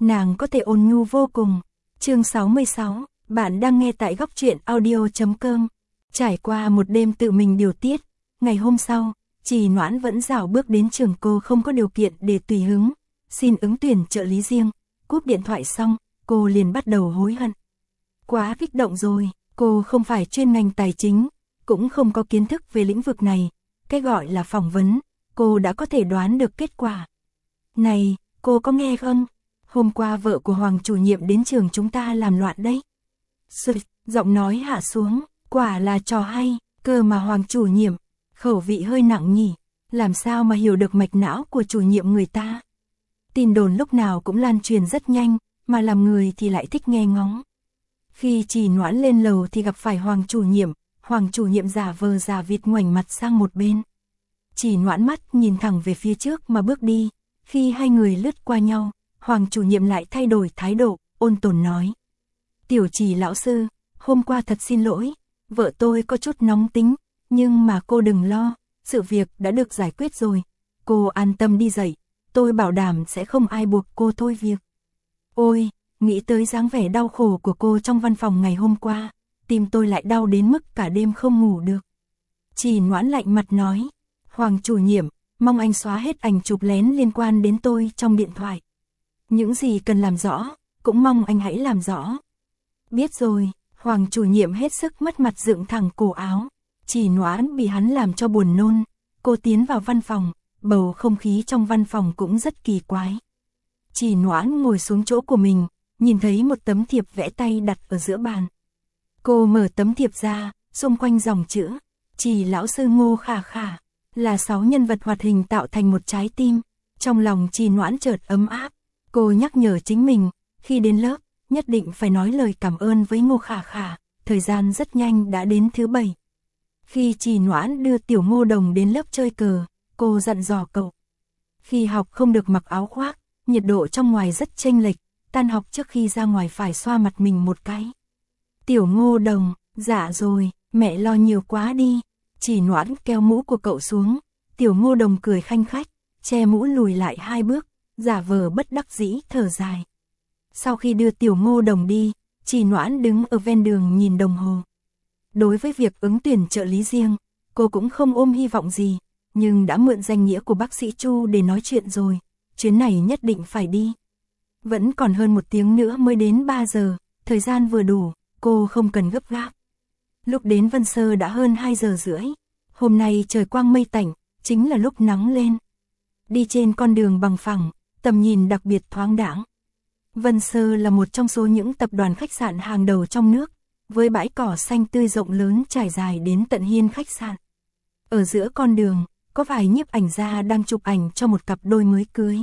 nàng có thể ôn nhu vô cùng. Chương 66, bạn đang nghe tại góc truyện audio.com. Trải qua một đêm tự mình điều tiết, ngày hôm sau, Trì Noãn vẫn rảo bước đến trường. Cô không có điều kiện để tùy hứng, xin ứng tuyển trợ lý riêng. Cúp điện thoại xong, cô liền bắt đầu hối hận. Quá kích động rồi, cô không phải chuyên ngành tài chính, cũng không có kiến thức về lĩnh vực này. Cái gọi là phỏng vấn, cô đã có thể đoán được kết quả. Này, cô có nghe không? Hôm qua vợ của Hoàng chủ nhiệm đến trường chúng ta làm loạn đấy. Giọng nói hạ xuống, quả là trò hay, cơ mà Hoàng chủ nhiệm, khẩu vị hơi nặng nhỉ, làm sao mà hiểu được mạch não của chủ nhiệm người ta. Tin đồn lúc nào cũng lan truyền rất nhanh, mà làm người thì lại thích nghe ngóng. Khi Trì Noãn lên lầu thì gặp phải Hoàng chủ nhiệm giả vờ giả vịt ngoảnh mặt sang một bên. Trì Noãn mắt nhìn thẳng về phía trước mà bước đi, khi hai người lướt qua nhau, Hoàng chủ nhiệm lại thay đổi thái độ, ôn tồn nói. Tiểu Trì lão sư, hôm qua thật xin lỗi, vợ tôi có chút nóng tính, nhưng mà cô đừng lo, sự việc đã được giải quyết rồi, cô an tâm đi dạy, tôi bảo đảm sẽ không ai buộc cô thôi việc. Ôi, nghĩ tới dáng vẻ đau khổ của cô trong văn phòng ngày hôm qua, tim tôi lại đau đến mức cả đêm không ngủ được. Trì Noãn lạnh mặt nói, Hoàng chủ nhiệm, mong anh xóa hết ảnh chụp lén liên quan đến tôi trong điện thoại. Những gì cần làm rõ, cũng mong anh hãy làm rõ. Biết rồi, Hoàng chủ nhiệm hết sức mất mặt dựng thẳng cổ áo. Trì Noãn bị hắn làm cho buồn nôn. Cô tiến vào văn phòng, bầu không khí trong văn phòng cũng rất kỳ quái. Trì Noãn ngồi xuống chỗ của mình, nhìn thấy một tấm thiệp vẽ tay đặt ở giữa bàn. Cô mở tấm thiệp ra, xung quanh dòng chữ, Trì lão sư Ngô Khả Khả, là 6 nhân vật hoạt hình tạo thành một trái tim. Trong lòng Trì Noãn chợt ấm áp, cô nhắc nhở chính mình, khi đến lớp, nhất định phải nói lời cảm ơn với Ngô Khả Khả. Thời gian rất nhanh đã đến thứ 7. Khi Trì Noãn đưa Tiểu Ngô Đồng đến lớp chơi cờ, cô dặn dò cậu. Khi học không được mặc áo khoác, nhiệt độ trong ngoài rất chênh lệch, tan học trước khi ra ngoài phải xoa mặt mình một cái. Tiểu Ngô Đồng, dạ rồi, mẹ lo nhiều quá đi. Trì Noãn kéo mũ của cậu xuống, Tiểu Ngô Đồng cười khanh khách, che mũ lùi lại 2 bước, giả vờ bất đắc dĩ thở dài. Sau khi đưa Tiểu Ngô Đồng đi, Trì Noãn đứng ở ven đường nhìn đồng hồ. Đối với việc ứng tuyển trợ lý riêng, cô cũng không ôm hy vọng gì, nhưng đã mượn danh nghĩa của bác sĩ Chu để nói chuyện rồi, chuyến này nhất định phải đi. Vẫn còn hơn 1 tiếng nữa mới đến 3 giờ, thời gian vừa đủ, cô không cần gấp gáp. Lúc đến Vân Sơ đã hơn 2 giờ rưỡi, hôm nay trời quang mây tạnh, chính là lúc nắng lên. Đi trên con đường bằng phẳng, tầm nhìn đặc biệt thoáng đãng. Vân Sơ là một trong số những tập đoàn khách sạn hàng đầu trong nước, với bãi cỏ xanh tươi rộng lớn trải dài đến tận hiên khách sạn. Ở giữa con đường, có vài nhiếp ảnh gia đang chụp ảnh cho một cặp đôi mới cưới.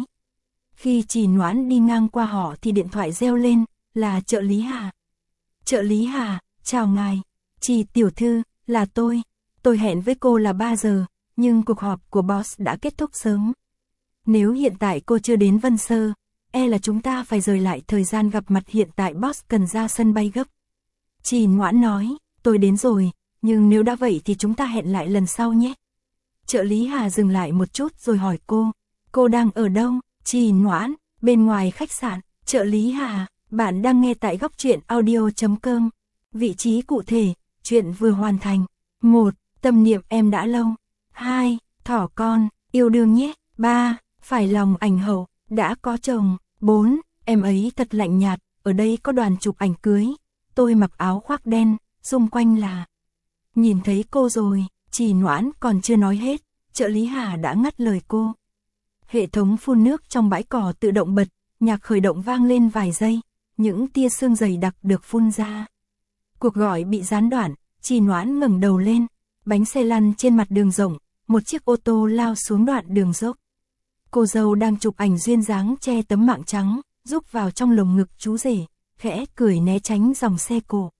Khi Trì Noãn đi ngang qua họ thì điện thoại reo lên, là trợ lý Hà. Trợ lý Hà, chào ngài. Trì tiểu thư, là tôi. Tôi hẹn với cô là 3 giờ, nhưng cuộc họp của boss đã kết thúc sớm. Nếu hiện tại cô chưa đến Vân Sơ, là chúng ta phải rời lại thời gian gặp mặt, hiện tại boss cần ra sân bay gấp. Trì Noãn nói, tôi đến rồi, nhưng nếu đã vậy thì chúng ta hẹn lại lần sau nhé. Trợ lý Hà dừng lại một chút rồi hỏi cô đang ở đâu? Trì Noãn, bên ngoài khách sạn. Trợ lý Hà, bạn đang nghe tại góc truyện audio.com. Vị trí cụ thể, chuyện vừa hoàn thành. 1. Tâm niệm em đã lâu. 2. Thỏ con, yêu đương nhé. 3. Phải lòng ảnh hậu, đã có chồng. 4. Em ấy thật lạnh nhạt, ở đây có đoàn chụp ảnh cưới. Tôi mặc áo khoác đen, xung quanh là... Nhìn thấy cô rồi, Trì Noãn còn chưa nói hết, trợ lý Hà đã ngắt lời cô. Hệ thống phun nước trong bãi cỏ tự động bật, nhạc khởi động vang lên vài giây, những tia sương dày đặc được phun ra. Cuộc gọi bị gián đoạn, Trì Noãn ngẩng đầu lên, bánh xe lăn trên mặt đường rộng, một chiếc ô tô lao xuống đoạn đường dốc. Cô dâu đang chụp ảnh duyên dáng che tấm mạng trắng, rúc vào trong lồng ngực chú rể, khẽ cười né tránh dòng xe cộ.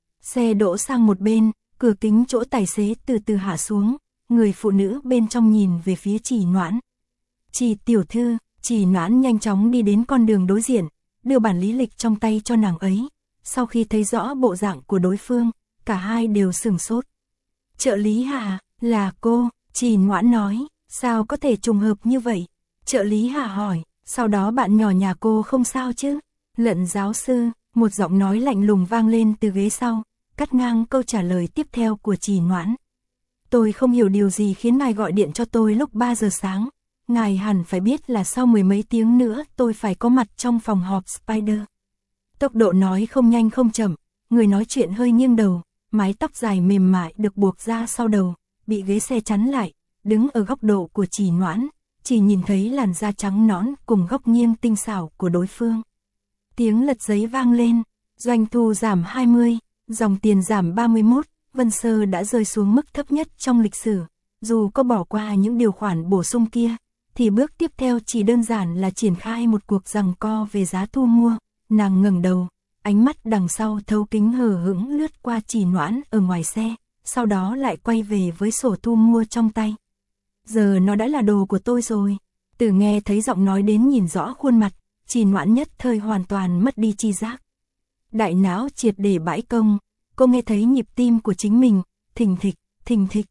Xe đỗ sang một bên, cửa kính chỗ tài xế từ từ hạ xuống, người phụ nữ bên trong nhìn về phía Trì Noãn. Trì tiểu thư, Trì Noãn nhanh chóng đi đến con đường đối diện, đưa bản lý lịch trong tay cho nàng ấy. Sau khi thấy rõ bộ dạng của đối phương, cả hai đều sửng sốt. Trợ lý Hà, là cô, Trì Noãn nói, sao có thể trùng hợp như vậy? Trợ lý Hà hỏi, Sau đó bạn nhỏ nhà cô không sao chứ? Lận giáo sư, một giọng nói lạnh lùng vang lên từ ghế sau, cắt ngang câu trả lời tiếp theo của Trì Noãn. Tôi không hiểu điều gì khiến ngài gọi điện cho tôi lúc 3 giờ sáng. Ngài hẳn phải biết là sau mười mấy tiếng nữa tôi phải có mặt trong phòng họp Spider. Tốc độ nói không nhanh không chậm, người nói chuyện hơi nghiêng đầu, mái tóc dài mềm mại được buộc ra sau đầu, bị ghế xe chắn lại, đứng ở góc độ của Trì Noãn, chỉ nhìn thấy làn da trắng nõn cùng góc nghiêng tinh xảo của đối phương. Tiếng lật giấy vang lên, doanh thu giảm 20, dòng tiền giảm 31, Vân Sơ đã rơi xuống mức thấp nhất trong lịch sử. Dù có bỏ qua những điều khoản bổ sung kia, thì bước tiếp theo chỉ đơn giản là triển khai một cuộc giằng co về giá thu mua. Nàng ngẩng đầu, ánh mắt đằng sau thấu kính hờ hững lướt qua Trì Noãn ở ngoài xe, sau đó lại quay về với sổ thu mua trong tay. Giờ nó đã là đồ của tôi rồi. Từ nghe thấy giọng nói đến nhìn rõ khuôn mặt, Trì Noãn nhất thời hoàn toàn mất đi tri giác. Đại não triệt để bãi công, cô nghe thấy nhịp tim của chính mình, thình thịch, thình thịch.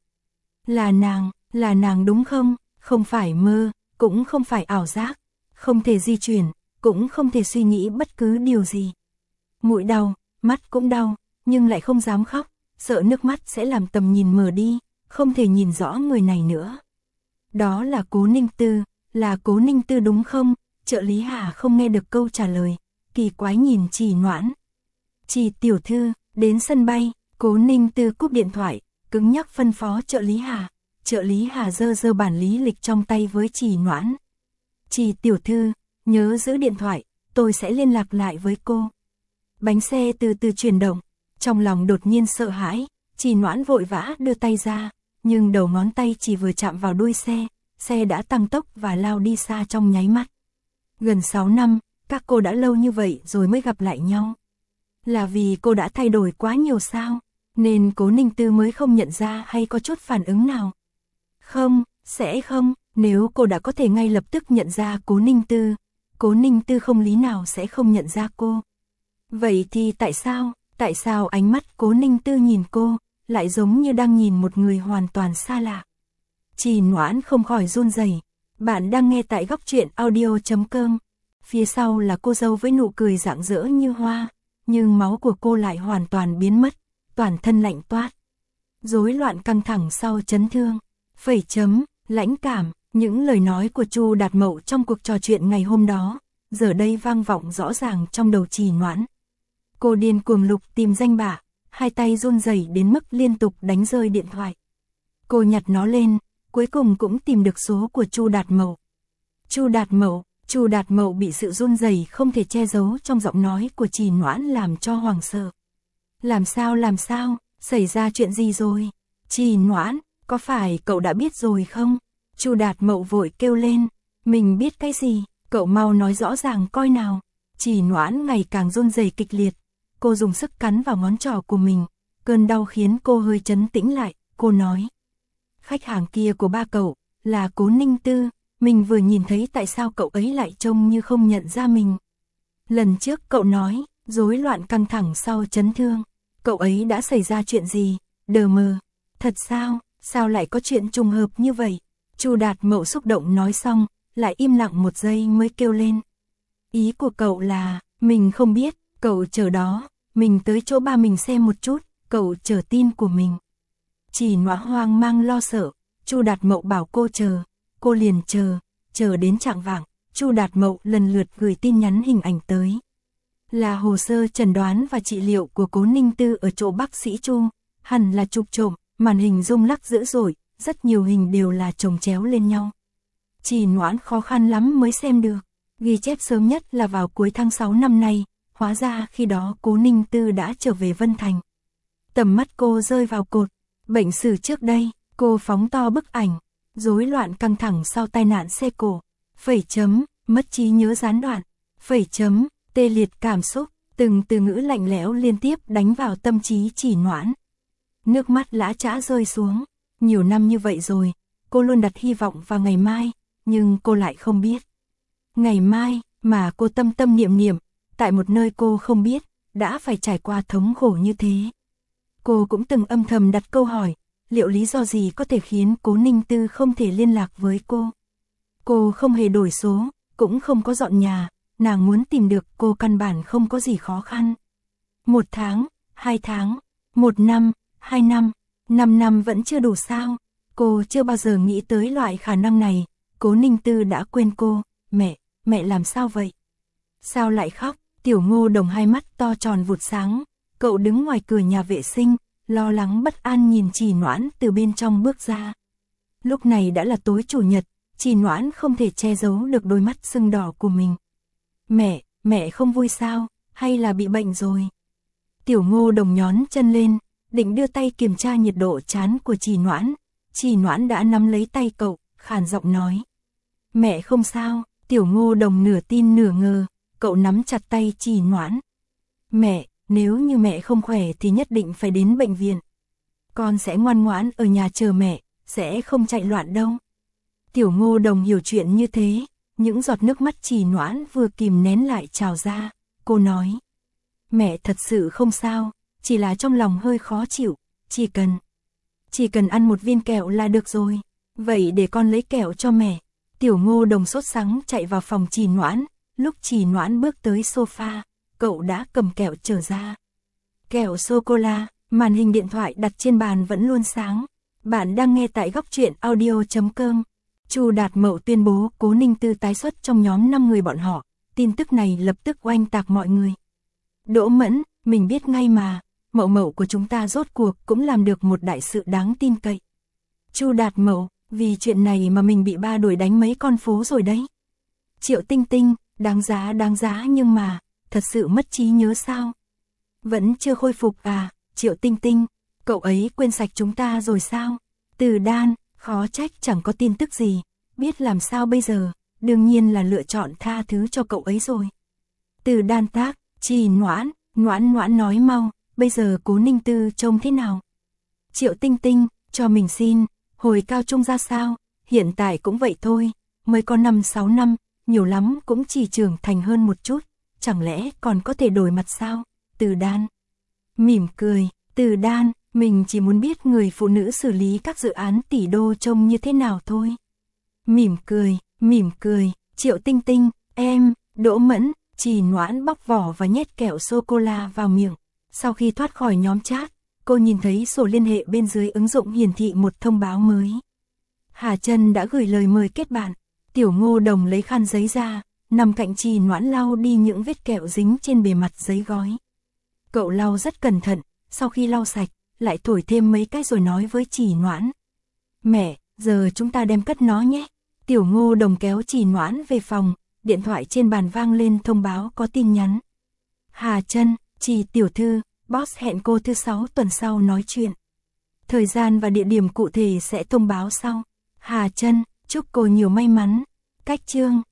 Là nàng đúng không? Không phải mơ, cũng không phải ảo giác, không thể di chuyển, cũng không thể suy nghĩ bất cứ điều gì. Mũi đau, mắt cũng đau, nhưng lại không dám khóc, sợ nước mắt sẽ làm tầm nhìn mờ đi, không thể nhìn rõ người này nữa. Đó là Cố Ninh Tư, là Cố Ninh Tư đúng không? Trợ lý Hà không nghe được câu trả lời, kỳ quái nhìn Trì Noãn. Trì tiểu thư, đến sân bay, Cố Ninh Tư cúp điện thoại, cứng nhắc phân phó trợ lý Hà. Trợ lý Hà giơ bản lý lịch trong tay với Trì Noãn. Trì tiểu thư, nhớ giữ điện thoại, tôi sẽ liên lạc lại với cô. Bánh xe từ từ chuyển động, trong lòng đột nhiên sợ hãi, Trì Noãn vội vã đưa tay ra, nhưng đầu ngón tay chỉ vừa chạm vào đuôi xe đã tăng tốc và lao đi xa trong nháy mắt. Gần 6 năm, các cô đã lâu như vậy rồi mới gặp lại nhau. Là vì cô đã thay đổi quá nhiều sao, nên Cố Ninh Tư mới không nhận ra hay có chút phản ứng nào? Không, sẽ không, nếu cô đã có thể ngay lập tức nhận ra Cố Ninh Tư không lý nào sẽ không nhận ra cô. Vậy thì tại sao ánh mắt Cố Ninh Tư nhìn cô, lại giống như đang nhìn một người hoàn toàn xa lạ? Trì Noãn không khỏi run rẩy. Bạn đang nghe tại góc truyện audio.com. Phía sau là cô dâu với nụ cười rạng rỡ như hoa, nhưng máu của cô lại hoàn toàn biến mất, toàn thân lạnh toát. Rối loạn căng thẳng sau chấn thương, lãnh cảm, những lời nói của Chu Đạt Mậu trong cuộc trò chuyện ngày hôm đó, giờ đây vang vọng rõ ràng trong đầu Trì Noãn. Cô điên cuồng lục tìm danh bạ, hai tay run rẩy đến mức liên tục đánh rơi điện thoại. Cô nhặt nó lên, cuối cùng cũng tìm được số của Chu Đạt Mậu. Chu Đạt Mậu bị sự run rẩy không thể che giấu trong giọng nói của Trì Noãn làm cho hoảng sợ. Làm sao, xảy ra chuyện gì rồi? Trì Noãn, có phải cậu đã biết rồi không? Chu Đạt Mậu vội kêu lên, mình biết cái gì, cậu mau nói rõ ràng coi nào. Trì Noãn ngày càng run rẩy kịch liệt, cô dùng sức cắn vào ngón trỏ của mình, cơn đau khiến cô hơi trấn tĩnh lại, cô nói. Khách hàng kia của ba cậu, là Cố Ninh Tư, mình vừa nhìn thấy tại sao cậu ấy lại trông như không nhận ra mình. Lần trước cậu nói, rối loạn căng thẳng sau chấn thương, cậu ấy đã xảy ra chuyện gì, đờ mờ. Thật sao lại có chuyện trùng hợp như vậy? Chu Đạt Mậu xúc động nói xong, lại im lặng một giây mới kêu lên. Ý của cậu là, mình không biết, cậu chờ đó, mình tới chỗ ba mình xem một chút, cậu chờ tin của mình. Trì Noãn hoang mang lo sợ, Chu Đạt Mậu bảo cô chờ, cô liền chờ đến chạng vạng, Chu Đạt Mậu lần lượt gửi tin nhắn hình ảnh tới. Là hồ sơ chẩn đoán và trị liệu của Cố Ninh Tư ở chỗ bác sĩ Chu, hẳn là chụp trộm, màn hình rung lắc dữ dội, rất nhiều hình đều là chồng chéo lên nhau. Trì Noãn khó khăn lắm mới xem được, ghi chép sớm nhất là vào cuối tháng 6 năm nay, hóa ra khi đó Cố Ninh Tư đã trở về Vân Thành. Tầm mắt cô rơi vào cột bệnh sử trước đây, cô phóng to bức ảnh, rối loạn căng thẳng sau tai nạn xe cộ, mất trí nhớ gián đoạn, tê liệt cảm xúc, từng từ ngữ lạnh lẽo liên tiếp đánh vào tâm trí Trì Noãn. Nước mắt lã chã rơi xuống, nhiều năm như vậy rồi, cô luôn đặt hy vọng vào ngày mai, nhưng cô lại không biết. Ngày mai mà cô tâm tâm niệm, tại một nơi cô không biết, đã phải trải qua thống khổ như thế. Cô cũng từng âm thầm đặt câu hỏi, liệu lý do gì có thể khiến Cố Ninh Tư không thể liên lạc với cô? Cô không hề đổi số, cũng không có dọn nhà, nàng muốn tìm được cô căn bản không có gì khó khăn. 1 tháng, 2 tháng, 1 năm, 2 năm, 5 năm vẫn chưa đủ sao? Cô chưa bao giờ nghĩ tới loại khả năng này. Cố Ninh Tư đã quên cô. Mẹ làm sao vậy? Sao lại khóc? Tiểu Ngô Đồng hai mắt to tròn vụt sáng. Cậu đứng ngoài cửa nhà vệ sinh, lo lắng bất an nhìn Trì Noãn từ bên trong bước ra. Lúc này đã là tối chủ nhật, Trì Noãn không thể che giấu được đôi mắt sưng đỏ của mình. Mẹ không vui sao? Hay là bị bệnh rồi? Tiểu Ngô Đồng nhón chân lên, định đưa tay kiểm tra nhiệt độ trán của Trì Noãn. Trì Noãn đã nắm lấy tay cậu, khàn giọng nói. Mẹ không sao. Tiểu Ngô Đồng nửa tin nửa ngờ, cậu nắm chặt tay Trì Noãn. Mẹ, nếu như mẹ không khỏe thì nhất định phải đến bệnh viện. Con sẽ ngoan ngoãn ở nhà chờ mẹ, sẽ không chạy loạn đâu. Tiểu Ngô Đồng hiểu chuyện như thế, những giọt nước mắt Trì Noãn vừa kìm nén lại trào ra. Cô nói, mẹ thật sự không sao, chỉ là trong lòng hơi khó chịu, chỉ cần ăn một viên kẹo là được rồi. Vậy để con lấy kẹo cho mẹ. Tiểu Ngô Đồng sốt sắng chạy vào phòng Trì Noãn, lúc Trì Noãn bước tới sofa, cậu đã cầm kẹo trở ra. Kẹo sô-cô-la, màn hình điện thoại đặt trên bàn vẫn luôn sáng. Bạn đang nghe tại góc truyện audio.com. Chu Đạt Mậu tuyên bố Cố Ninh Tư tái xuất trong nhóm 5 người bọn họ, tin tức này lập tức oanh tạc mọi người. Đỗ Mẫn, mình biết ngay mà, Mậu của chúng ta rốt cuộc cũng làm được một đại sự đáng tin cậy. Chu Đạt Mậu, vì chuyện này mà mình bị ba đuổi đánh mấy con phố rồi đấy. Triệu Tinh Tinh, đáng giá nhưng mà, thật sự mất trí nhớ sao? Vẫn chưa khôi phục à? Triệu Tinh Tinh, cậu ấy quên sạch chúng ta rồi sao? Từ Đan, khó trách chẳng có tin tức gì, biết làm sao bây giờ, đương nhiên là lựa chọn tha thứ cho cậu ấy rồi. Từ Đan tác, Trì Noãn, Noãn nói mau, bây giờ Cố Ninh Tư trông thế nào? Triệu Tinh Tinh, cho mình xin, hồi cao trung ra sao? Hiện tại cũng vậy thôi, mới có 5-6 năm, nhiều lắm cũng chỉ trưởng thành hơn một chút, chẳng lẽ còn có thể đổi mặt sao? Từ Đan mỉm cười, Từ Đan, mình chỉ muốn biết người phụ nữ xử lý các dự án tỷ đô trông như thế nào thôi. Mỉm cười, Triệu Tinh Tinh, em, Đỗ Mẫn, Trì Noãn bóc vỏ và nhét kẹo sô-cô-la vào miệng. Sau khi thoát khỏi nhóm chat, cô nhìn thấy sổ liên hệ bên dưới ứng dụng hiển thị một thông báo mới. Hà Trân đã gửi lời mời kết bạn. Tiểu Ngô Đồng lấy khăn giấy ra, nằm cạnh Trì Noãn lau đi những vết kẹo dính trên bề mặt giấy gói. Cậu lau rất cẩn thận, sau khi lau sạch, lại thổi thêm mấy cái rồi nói với Trì Noãn. Mẹ, giờ chúng ta đem cất nó nhé. Tiểu Ngô Đồng kéo Trì Noãn về phòng, điện thoại trên bàn vang lên thông báo có tin nhắn. Hà Trân, Trì tiểu thư, boss hẹn cô thứ 6 tuần sau nói chuyện. Thời gian và địa điểm cụ thể sẽ thông báo sau. Hà Trân, chúc cô nhiều may mắn. Cách chương